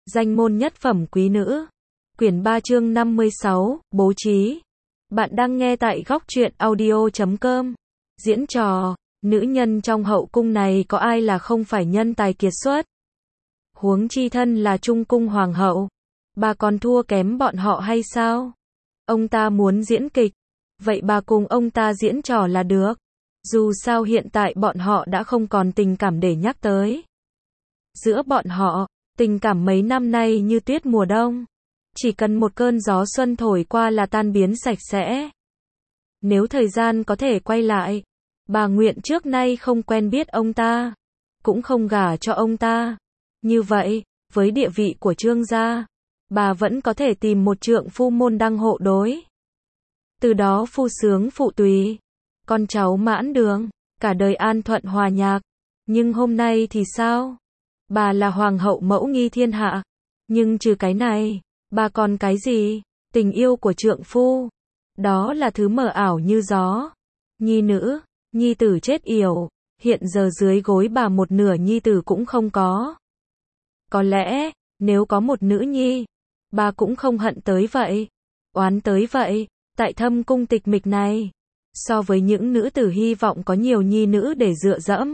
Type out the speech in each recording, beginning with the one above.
Danh môn nhất phẩm quý nữ. Quyển 3 chương 56, bố trí. Bạn đang nghe tại góc truyện audio.com. Diễn trò, nữ nhân trong hậu cung này có ai là không phải nhân tài kiệt xuất. Huống chi thân là trung cung hoàng hậu. Bà còn thua kém bọn họ hay sao? Ông ta muốn diễn kịch. Vậy bà cùng ông ta diễn trò là được. Dù sao hiện tại bọn họ đã không còn tình cảm để nhắc tới. Giữa bọn họ, tình cảm mấy năm nay như tuyết mùa đông. Chỉ cần một cơn gió xuân thổi qua là tan biến sạch sẽ. Nếu thời gian có thể quay lại, bà nguyện trước nay không quen biết ông ta, cũng không gả cho ông ta. Như vậy, với địa vị của Trương gia, bà vẫn có thể tìm một trượng phu môn đăng hộ đối. Từ đó phu sướng phụ tùy, con cháu mãn đường, cả đời an thuận hòa nhạc. Nhưng hôm nay thì sao? Bà là hoàng hậu mẫu nghi thiên hạ. Nhưng trừ cái này, bà còn cái gì? Tình yêu của trượng phu. Đó là thứ mờ ảo như gió. Nhi nữ, nhi tử chết yểu. Hiện giờ dưới gối bà một nửa nhi tử cũng không có. Có lẽ, nếu có một nữ nhi, bà cũng không hận tới vậy. Oán tới vậy. Tại thâm cung tịch mịch này, so với những nữ tử hy vọng có nhiều nhi nữ để dựa dẫm,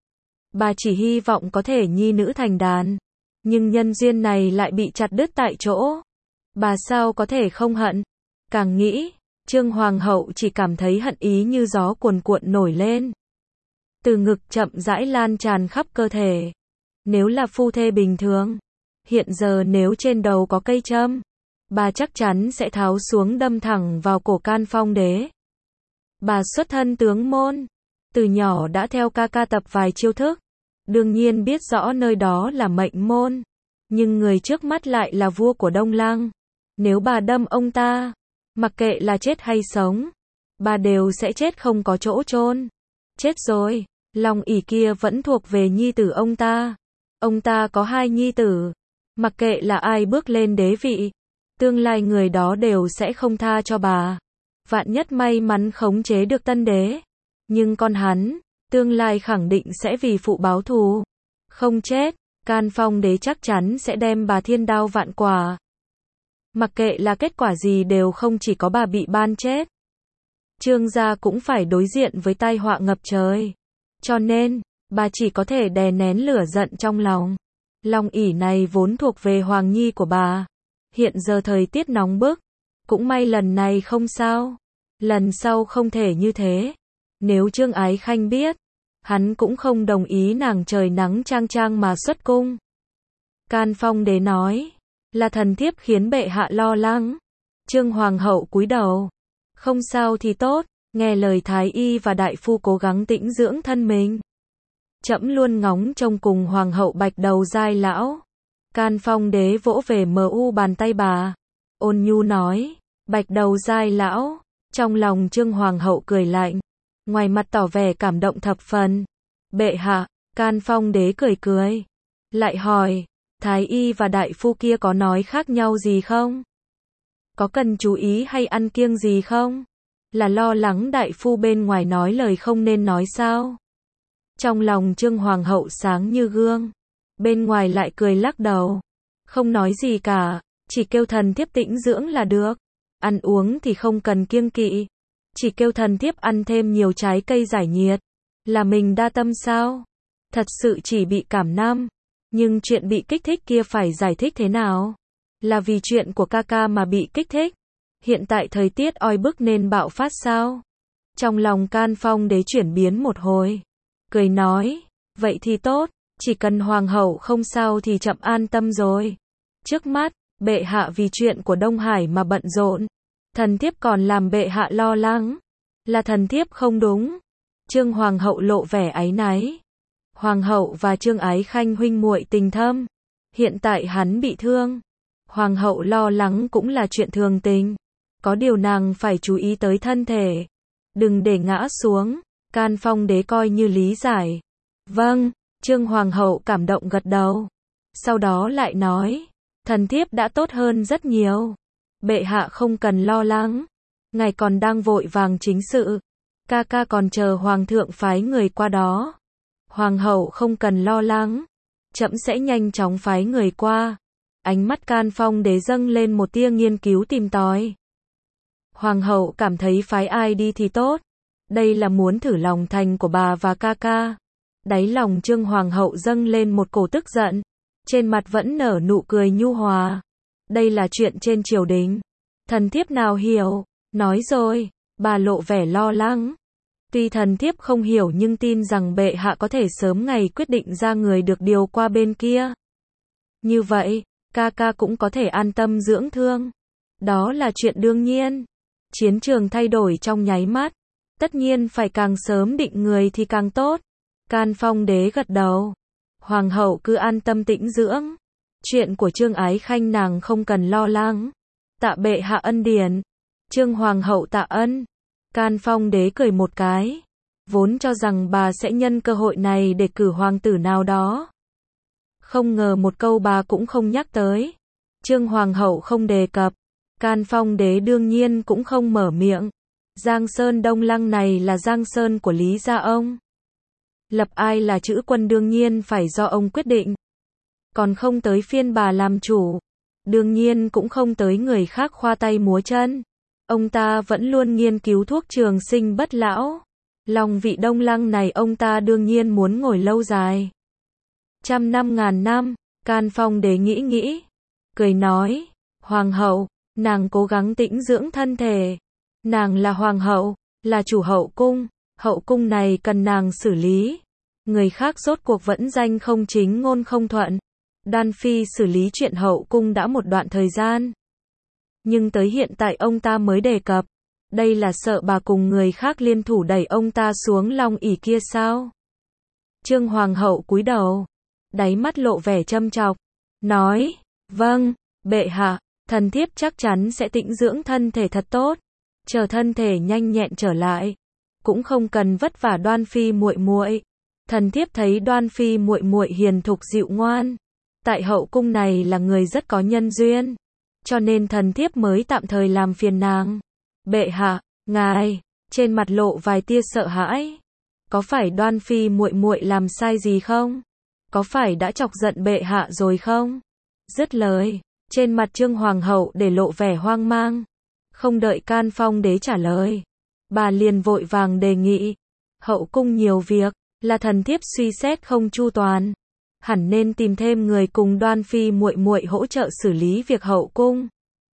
bà chỉ hy vọng có thể nhi nữ thành đàn. Nhưng nhân duyên này lại bị chặt đứt tại chỗ. Bà sao có thể không hận? Càng nghĩ, Trương Hoàng hậu chỉ cảm thấy hận ý như gió cuồn cuộn nổi lên. Từ ngực chậm rãi lan tràn khắp cơ thể. Nếu là phu thê bình thường, hiện giờ nếu trên đầu có cây châm, bà chắc chắn sẽ tháo xuống đâm thẳng vào cổ Can Phong Đế. Bà xuất thân tướng môn, từ nhỏ đã theo ca ca tập vài chiêu thức, đương nhiên biết rõ nơi đó là mệnh môn, nhưng người trước mắt lại là vua của Đông Lăng. Nếu bà đâm ông ta, mặc kệ là chết hay sống, bà đều sẽ chết không có chỗ chôn. Chết rồi, lòng ỷ kia vẫn thuộc về nhi tử ông ta. Ông ta có hai nhi tử, mặc kệ là ai bước lên đế vị, tương lai người đó đều sẽ không tha cho bà. Vạn nhất may mắn khống chế được tân đế, nhưng con hắn, tương lai khẳng định sẽ vì phụ báo thù. Không chết, Can Phong Đế chắc chắn sẽ đem bà thiên đao vạn quả. Mặc kệ là kết quả gì đều không chỉ có bà bị ban chết. Trương gia cũng phải đối diện với tai họa ngập trời. Cho nên, bà chỉ có thể đè nén lửa giận trong lòng. Lòng ỷ này vốn thuộc về hoàng nhi của bà. Hiện giờ thời tiết nóng bức, cũng may lần này không sao. Lần sau không thể như thế. Nếu Trương Ái Khanh biết, hắn cũng không đồng ý nàng trời nắng chang chang mà xuất cung. Can Phong Đế nói, là thần thiếp khiến bệ hạ lo lắng. Trương Hoàng hậu cúi đầu. Không sao thì tốt, nghe lời thái y và đại phu cố gắng tĩnh dưỡng thân mình. Trẫm luôn ngóng trông cùng Hoàng hậu Bạch Đầu Giai lão. Can Phong Đế vỗ về bàn tay bà, ôn nhu nói, Bạch Đầu Giai lão. Trong lòng Trương Hoàng hậu cười lạnh, ngoài mặt tỏ vẻ cảm động thập phần. Bệ hạ, Can Phong Đế cười cười, lại hỏi, thái y và đại phu kia có nói khác nhau gì không? Có cần chú ý hay ăn kiêng gì không? Là lo lắng đại phu bên ngoài nói lời không nên nói sao? Trong lòng Trương Hoàng hậu sáng như gương, bên ngoài lại cười lắc đầu. Không nói gì cả, chỉ kêu thần thiếp tĩnh dưỡng là được. Ăn uống thì không cần kiêng kỵ, chỉ kêu thần thiếp ăn thêm nhiều trái cây giải nhiệt. Là mình đa tâm sao? Thật sự chỉ bị cảm năm, nhưng chuyện bị kích thích kia phải giải thích thế nào? Là vì chuyện của ca ca mà bị kích thích? Hiện tại thời tiết oi bức nên bạo phát sao? Trong lòng Can Phong Đế chuyển biến một hồi, cười nói, vậy thì tốt, chỉ cần Hoàng hậu không sao thì chậm an tâm rồi. Trước mắt, bệ hạ vì chuyện của Đông Hải mà bận rộn, thần thiếp còn làm bệ hạ lo lắng. Là thần thiếp không đúng. Trương Hoàng hậu lộ vẻ áy náy. Hoàng hậu và Trương Ái Khanh huynh muội tình thâm. Hiện tại hắn bị thương, Hoàng hậu lo lắng cũng là chuyện thường tình. Có điều nàng phải chú ý tới thân thể, đừng để ngã xuống. Can Phong Đế coi như lý giải. Vâng, Trương Hoàng hậu cảm động gật đầu. Sau đó lại nói, thần thiếp đã tốt hơn rất nhiều. Bệ hạ không cần lo lắng. Ngài còn đang vội vàng chính sự. Ca ca còn chờ Hoàng thượng phái người qua đó. Hoàng hậu không cần lo lắng. Trẫm sẽ nhanh chóng phái người qua. Ánh mắt Can Phong Đế dâng lên một tia nghiên cứu tìm tòi. Hoàng hậu cảm thấy phái ai đi thì tốt. Đây là muốn thử lòng thành của bà và ca ca. Đáy lòng Trương Hoàng hậu dâng lên một cổ tức giận. Trên mặt vẫn nở nụ cười nhu hòa. Đây là chuyện trên triều đình. Thần thiếp nào hiểu. Nói rồi, bà lộ vẻ lo lắng. Tuy thần thiếp không hiểu nhưng tin rằng bệ hạ có thể sớm ngày quyết định ra người được điều qua bên kia. Như vậy, ca ca cũng có thể an tâm dưỡng thương. Đó là chuyện đương nhiên. Chiến trường thay đổi trong nháy mắt. Tất nhiên phải càng sớm định người thì càng tốt. Can Phong Đế gật đầu. Hoàng hậu cứ an tâm tĩnh dưỡng. Chuyện của Trương Ái Khanh nàng không cần lo lắng. Tạ bệ hạ ân điển. Trương Hoàng hậu tạ ân. Can Phong Đế cười một cái. Vốn cho rằng bà sẽ nhân cơ hội này để cử hoàng tử nào đó. Không ngờ một câu bà cũng không nhắc tới. Trương Hoàng hậu không đề cập. Can Phong Đế đương nhiên cũng không mở miệng. Giang Sơn Đông Lăng này là Giang Sơn của Lý gia ông. Lập ai là chữ quân đương nhiên phải do ông quyết định. Còn không tới phiên bà làm chủ. Đương nhiên cũng không tới người khác khoa tay múa chân. Ông ta vẫn luôn nghiên cứu thuốc trường sinh bất lão. Lòng vị Đông Lăng này ông ta đương nhiên muốn ngồi lâu dài. Trăm năm ngàn năm, Can Phong Đế nghĩ. Cười nói, Hoàng hậu, nàng cố gắng tĩnh dưỡng thân thể. Nàng là Hoàng hậu, là chủ hậu cung này cần nàng xử lý. Người khác rốt cuộc vẫn danh không chính ngôn không thuận. Đoan Phi xử lý chuyện hậu cung đã một đoạn thời gian. Nhưng tới hiện tại ông ta mới đề cập. Đây là sợ bà cùng người khác liên thủ đẩy ông ta xuống long ỷ kia sao? Trương Hoàng hậu cúi đầu. Đáy mắt lộ vẻ châm chọc. Nói, vâng, bệ hạ, thần thiếp chắc chắn sẽ tĩnh dưỡng thân thể thật tốt. Chờ thân thể nhanh nhẹn trở lại. Cũng không cần vất vả Đoan Phi muội muội. Thần thiếp thấy Đoan Phi muội muội hiền thục dịu ngoan. Tại hậu cung này là người rất có nhân duyên. Cho nên thần thiếp mới tạm thời làm phiền nàng. Bệ hạ, ngài, trên mặt lộ vài tia sợ hãi. Có phải Đoan Phi muội muội làm sai gì không? Có phải đã chọc giận bệ hạ rồi không? Dứt lời, trên mặt Trương Hoàng hậu để lộ vẻ hoang mang. Không đợi Can Phong Đế trả lời, bà liền vội vàng đề nghị. Hậu cung nhiều việc, là thần thiếp suy xét không chu toàn. Hẳn nên tìm thêm người cùng Đoan Phi muội muội hỗ trợ xử lý việc hậu cung.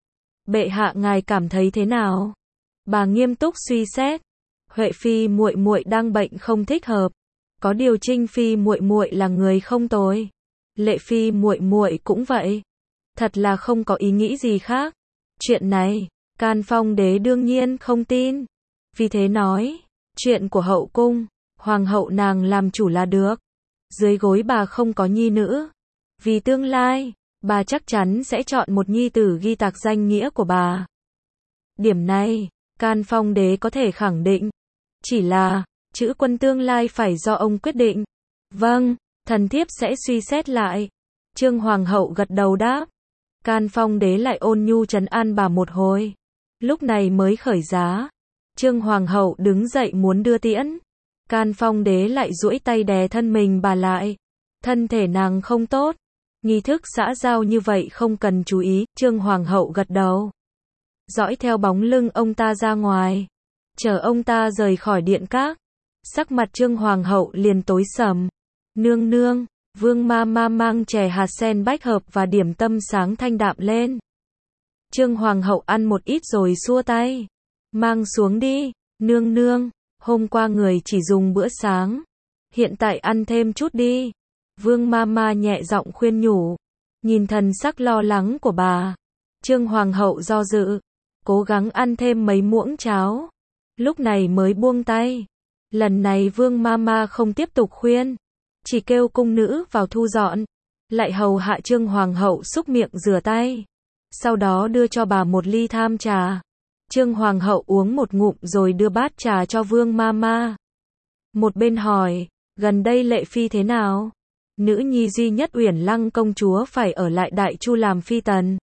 Bệ hạ ngài cảm thấy thế nào? Bà nghiêm túc suy xét. Huệ Phi muội muội đang bệnh không thích hợp. Có điều Trinh Phi muội muội là người không tồi. Lệ Phi muội muội cũng vậy. Thật là không có ý nghĩ gì khác. Chuyện này, Can Phong Đế đương nhiên không tin. Vì thế nói, chuyện của hậu cung, hoàng hậu nàng làm chủ là được. Dưới gối bà không có nhi nữ. Vì tương lai, bà chắc chắn sẽ chọn một nhi tử ghi tạc danh nghĩa của bà. Điểm này, Can Phong Đế có thể khẳng định. Chỉ là, chữ quân tương lai phải do ông quyết định. Vâng, thần thiếp sẽ suy xét lại. Trương Hoàng hậu gật đầu đáp. Can Phong Đế lại ôn nhu trấn an bà một hồi. Lúc này mới khởi giá. Trương Hoàng hậu đứng dậy muốn đưa tiễn. Can Phong Đế lại duỗi tay đè thân mình bà lại. Thân thể nàng không tốt. Nghi thức xã giao như vậy không cần chú ý. Trương Hoàng hậu gật đầu. Dõi theo bóng lưng ông ta ra ngoài. Chờ ông ta rời khỏi điện các. Sắc mặt Trương Hoàng hậu liền tối sầm. Nương nương, Vương ma ma mang chè hạt sen bách hợp và điểm tâm sáng thanh đạm lên. Trương Hoàng hậu ăn một ít rồi xua tay. Mang xuống đi, nương nương, hôm qua người chỉ dùng bữa sáng. Hiện tại ăn thêm chút đi. Vương ma ma nhẹ giọng khuyên nhủ. Nhìn thần sắc lo lắng của bà. Trương Hoàng hậu do dự. Cố gắng ăn thêm mấy muỗng cháo. Lúc này mới buông tay. Lần này Vương ma ma không tiếp tục khuyên. Chỉ kêu cung nữ vào thu dọn. Lại hầu hạ Trương Hoàng hậu xúc miệng rửa tay. Sau đó đưa cho bà một ly tham trà. Trương Hoàng hậu uống một ngụm rồi đưa bát trà cho Vương ma ma. Một bên hỏi, gần đây Lệ Phi thế nào? Nữ nhi duy nhất Uyển Lăng công chúa phải ở lại Đại Chu làm phi tần.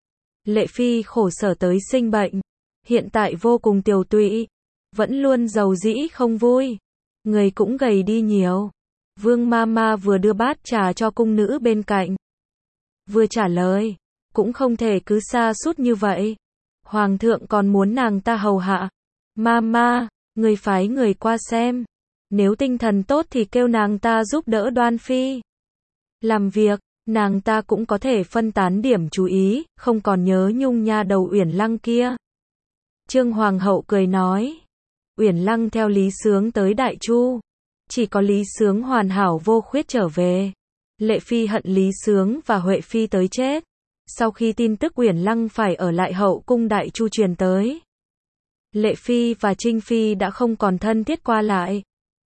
Lệ Phi khổ sở tới sinh bệnh. Hiện tại vô cùng tiều tụy. Vẫn luôn giàu dĩ không vui. Người cũng gầy đi nhiều. Vương ma ma vừa đưa bát trà cho cung nữ bên cạnh. vừa trả lời, cũng không thể cứ sa sút như vậy. Hoàng thượng còn muốn nàng ta hầu hạ. Mama, người phái người qua xem. Nếu tinh thần tốt thì kêu nàng ta giúp đỡ Đoan Phi làm việc, nàng ta cũng có thể phân tán điểm chú ý, không còn nhớ nhung nha đầu Uyển Lăng kia. Trương Hoàng hậu cười nói. Uyển Lăng theo Lý Sướng tới Đại Chu. Chỉ có Lý Sướng hoàn hảo vô khuyết trở về. Lệ Phi hận Lý Sướng và Huệ Phi tới chết. Sau khi tin tức Uyển Lăng phải ở lại hậu cung Đại Chu truyền tới, Lệ Phi và Trinh Phi đã không còn thân thiết qua lại.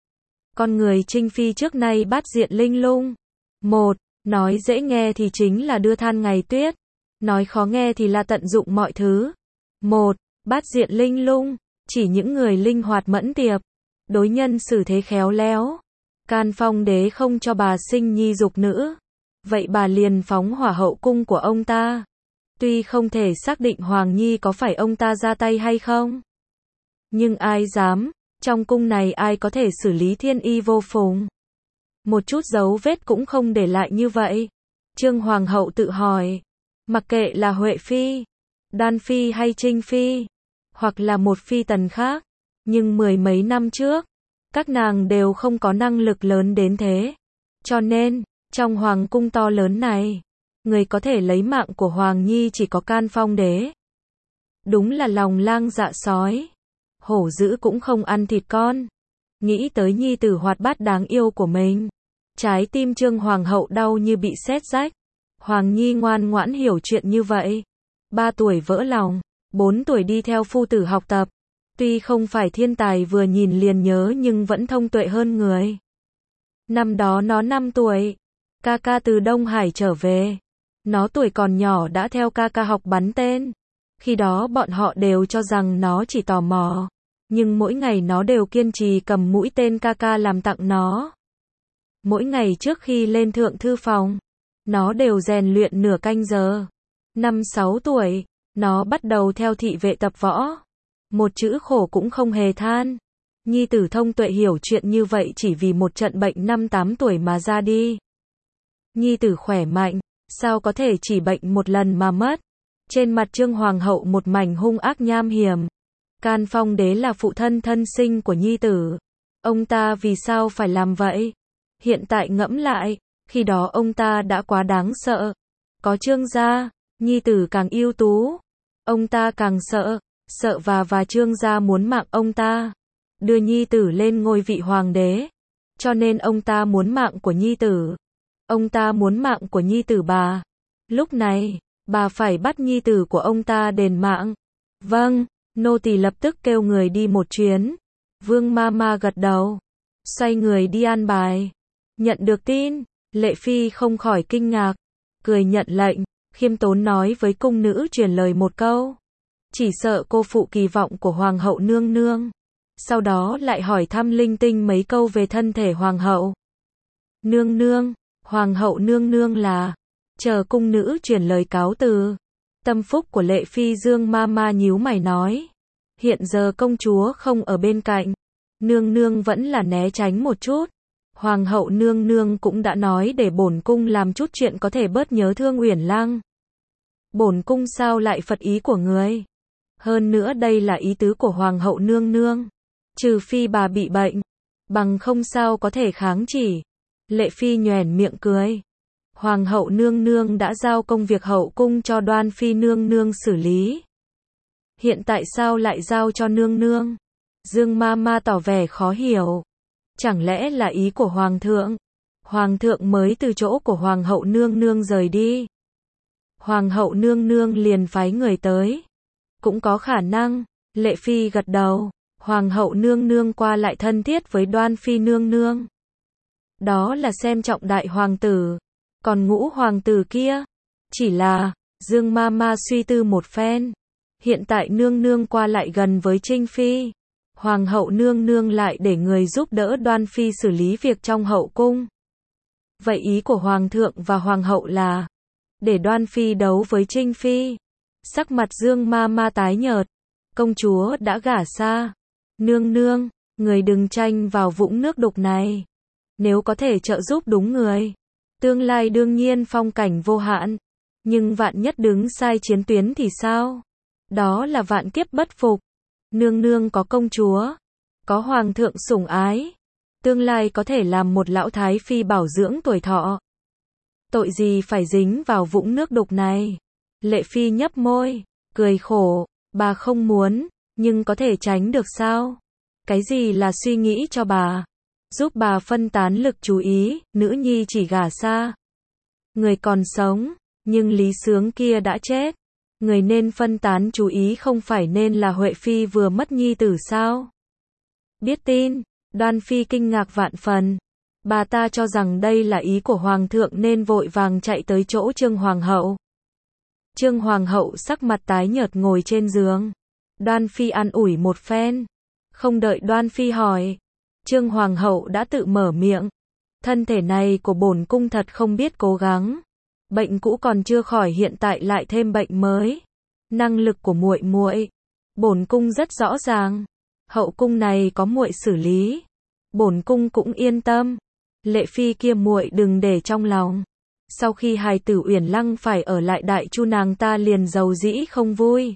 Con người Trinh Phi trước nay bát diện linh lung. Một, nói dễ nghe thì chính là đưa than ngày tuyết. Nói khó nghe thì là tận dụng mọi thứ. Một, bát diện linh lung, chỉ những người linh hoạt mẫn tiệp, đối nhân xử thế khéo léo. Can Phong đế không cho bà sinh nhi dục nữ. Vậy bà liền phóng hỏa hậu cung của ông ta. Tuy không thể xác định Hoàng Nhi có phải ông ta ra tay hay không, nhưng ai dám, trong cung này ai có thể xử lý thiên y vô phùng. Một chút dấu vết cũng không để lại như vậy. Trương Hoàng hậu tự hỏi, mặc kệ là Huệ Phi, Đoan Phi hay Trinh Phi, hoặc là một phi tần khác, nhưng mười mấy năm trước, các nàng đều không có năng lực lớn đến thế. Cho nên, trong hoàng cung to lớn này, người có thể lấy mạng của Hoàng Nhi chỉ có Can Phong đế. Đúng là lòng lang dạ sói. Hổ dữ cũng không ăn thịt con. Nghĩ tới nhi tử hoạt bát đáng yêu của mình, trái tim Trương Hoàng hậu đau như bị sét rách. Hoàng Nhi ngoan ngoãn hiểu chuyện như vậy. 3 tuổi vỡ lòng, 4 tuổi đi theo phu tử học tập. Tuy không phải thiên tài vừa nhìn liền nhớ nhưng vẫn thông tuệ hơn người. Năm đó nó 5 tuổi, ca ca từ Đông Hải trở về. Nó tuổi còn nhỏ đã theo ca ca học bắn tên. Khi đó bọn họ đều cho rằng nó chỉ tò mò. Nhưng mỗi ngày nó đều kiên trì cầm mũi tên ca ca làm tặng nó. Mỗi ngày trước khi lên thượng thư phòng, nó đều rèn luyện nửa canh giờ. 5-6 tuổi, nó bắt đầu theo thị vệ tập võ. Một chữ khổ cũng không hề than. Nhi tử thông tuệ hiểu chuyện như vậy chỉ vì một trận bệnh 5-8 tuổi mà ra đi. Nhi tử khỏe mạnh, sao có thể chỉ bệnh một lần mà mất. Trên mặt Trương Hoàng hậu một mảnh hung ác nham hiểm. Can Phong đế là phụ thân thân sinh của nhi tử. Ông ta vì sao phải làm vậy? Hiện tại ngẫm lại, khi đó ông ta đã quá đáng sợ. Có Trương gia, nhi tử càng ưu tú. Ông ta càng sợ, sợ và Trương gia muốn mạng ông ta. Đưa nhi tử lên ngôi vị hoàng đế. Cho nên ông ta muốn mạng của nhi tử. Ông ta muốn mạng của nhi tử bà. Lúc này, bà phải bắt nhi tử của ông ta đền mạng. Vâng, nô tỳ lập tức kêu người đi một chuyến. Vương Mama gật đầu, xoay người đi an bài. Nhận được tin, Lệ Phi không khỏi kinh ngạc, cười nhận lệnh, khiêm tốn nói với cung nữ truyền lời một câu. Chỉ sợ cô phụ kỳ vọng của Hoàng hậu nương nương. Sau đó lại hỏi thăm linh tinh mấy câu về thân thể Hoàng hậu. Nương nương, Hoàng hậu nương nương là... Chờ cung nữ truyền lời cáo từ. Tâm phúc của Lệ Phi Dương Mama nhíu mày nói. Hiện giờ công chúa không ở bên cạnh. Nương nương vẫn là né tránh một chút. Hoàng hậu nương nương cũng đã nói để bổn cung làm chút chuyện có thể bớt nhớ thương Uyển Lăng. Bổn cung sao lại phật ý của người? Hơn nữa đây là ý tứ của Hoàng hậu nương nương. Trừ phi bà bị bệnh, bằng không sao có thể kháng chỉ. Lệ Phi nhoẻn miệng cười. Hoàng hậu nương nương đã giao công việc hậu cung cho Đoan Phi nương nương xử lý. Hiện tại sao lại giao cho nương nương? Dương Mama tỏ vẻ khó hiểu. Chẳng lẽ là ý của Hoàng thượng? Hoàng thượng mới từ chỗ của Hoàng hậu nương nương rời đi. Hoàng hậu nương nương liền phái người tới. Cũng có khả năng. Lệ Phi gật đầu. Hoàng hậu nương nương qua lại thân thiết với Đoan Phi nương nương. Đó là xem trọng đại hoàng tử. Còn ngũ hoàng tử kia, chỉ là, Dương Mama suy tư một phen. Hiện tại nương nương qua lại gần với Trinh Phi. Hoàng hậu nương nương lại để người giúp đỡ Đoan Phi xử lý việc trong hậu cung. Vậy ý của Hoàng thượng và Hoàng hậu là, để Đoan Phi đấu với Trinh Phi. Sắc mặt Dương Mama tái nhợt. Công chúa đã gả xa. Nương nương, người đừng tranh vào vũng nước đục này. Nếu có thể trợ giúp đúng người, tương lai đương nhiên phong cảnh vô hạn. Nhưng vạn nhất đứng sai chiến tuyến thì sao? Đó là vạn kiếp bất phục. Nương nương có công chúa, có hoàng thượng sủng ái, tương lai có thể làm một lão thái phi bảo dưỡng tuổi thọ. Tội gì phải dính vào vũng nước đục này? Lệ Phi nhấp môi, cười khổ, bà không muốn, nhưng có thể tránh được sao? Cái gì là suy nghĩ cho bà? Giúp bà phân tán lực chú ý, nữ nhi chỉ gả xa. Người còn sống, nhưng Lý Sướng kia đã chết. Người nên phân tán chú ý không phải nên là Huệ Phi vừa mất nhi tử sao? Biết tin, Đoan Phi kinh ngạc vạn phần. Bà ta cho rằng đây là ý của Hoàng thượng nên vội vàng chạy tới chỗ Trương Hoàng hậu. Trương Hoàng hậu sắc mặt tái nhợt ngồi trên giường. Đoan Phi an ủi một phen. Không đợi Đoan Phi hỏi, Trương Hoàng hậu đã tự mở miệng. Thân thể này của bổn cung thật không biết cố gắng. Bệnh cũ còn chưa khỏi hiện tại lại thêm bệnh mới. Năng lực của muội muội, bổn cung rất rõ ràng. Hậu cung này có muội xử lý, bổn cung cũng yên tâm. Lệ Phi kia muội đừng để trong lòng. Sau khi hài tử Uyển Lăng phải ở lại Đại Chu nàng ta liền giàu dĩ không vui.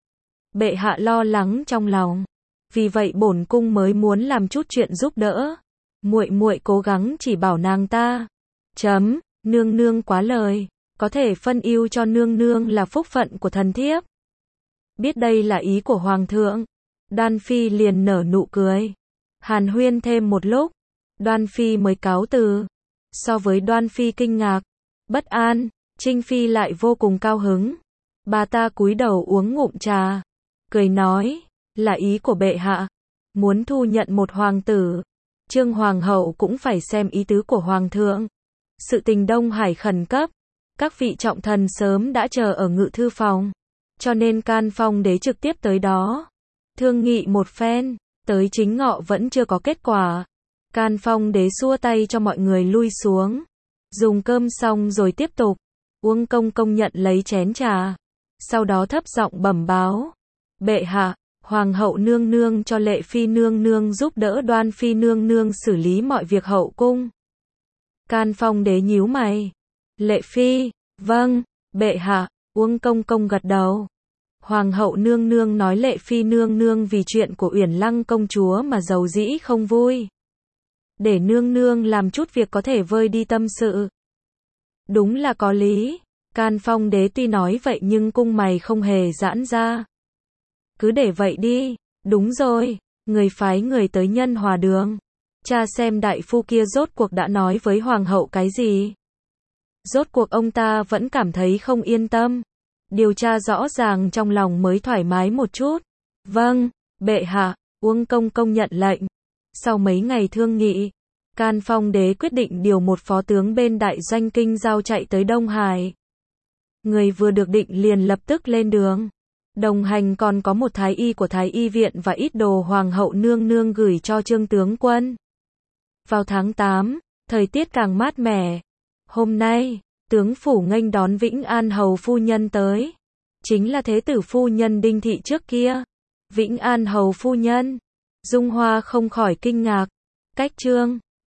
Bệ hạ lo lắng trong lòng, vì vậy bổn cung mới muốn làm chút chuyện giúp đỡ. Muội muội cố gắng chỉ bảo nàng ta. Nương nương quá lời, có thể phân ưu cho nương nương là phúc phận của thần thiếp. Biết đây là ý của Hoàng thượng, Đoan Phi liền nở nụ cười. Hàn huyên thêm một lúc, Đoan Phi mới cáo từ. So với Đoan Phi kinh ngạc, bất an, Trinh Phi lại vô cùng cao hứng. Bà ta cúi đầu uống ngụm trà, cười nói, là ý của bệ hạ, muốn thu nhận một hoàng tử. Trương Hoàng hậu cũng phải xem ý tứ của Hoàng thượng. Sự tình Đông Hải khẩn cấp, các vị trọng thần sớm đã chờ ở ngự thư phòng, cho nên Can Phong đế trực tiếp tới đó. Thương nghị một phen, tới chính ngọ vẫn chưa có kết quả. Can Phong đế xua tay cho mọi người lui xuống. Dùng cơm xong rồi tiếp tục. Uông Công Công nhận lấy chén trà. Sau đó thấp giọng bẩm báo. Bệ hạ, Hoàng hậu nương nương cho Lệ Phi nương nương giúp đỡ Đoan Phi nương nương xử lý mọi việc hậu cung. Can Phong đế nhíu mày. Lệ Phi, vâng, bệ hạ. Uông Công Công gật đầu. Hoàng hậu nương nương nói Lệ Phi nương nương vì chuyện của Uyển Lăng công chúa mà giàu dĩ không vui. Để nương nương làm chút việc có thể vơi đi tâm sự. Đúng là có lý. Can Phong đế tuy nói vậy nhưng cung mày không hề giãn ra. Cứ để vậy đi. Đúng rồi, người phái người tới Nhân Hòa đường. Cha xem đại phu kia rốt cuộc đã nói với hoàng hậu cái gì. Rốt cuộc ông ta vẫn cảm thấy không yên tâm. Điều tra rõ ràng trong lòng mới thoải mái một chút. Vâng, bệ hạ. Uông Công Công nhận lệnh. Sau mấy ngày thương nghị, Can Phong đế quyết định điều một phó tướng bên đại doanh kinh giao chạy tới Đông Hải. Người vừa được định liền lập tức lên đường. Đồng hành còn có một thái y của Thái y viện và ít đồ Hoàng hậu nương nương gửi cho Trương tướng quân. Vào tháng 8, thời tiết càng mát mẻ. Hôm nay, tướng phủ nghênh đón Vĩnh An hầu phu nhân tới. Chính là thế tử phu nhân Đinh Thị trước kia. Vĩnh An hầu phu nhân. Dung Hoa không khỏi kinh ngạc. Cách Trương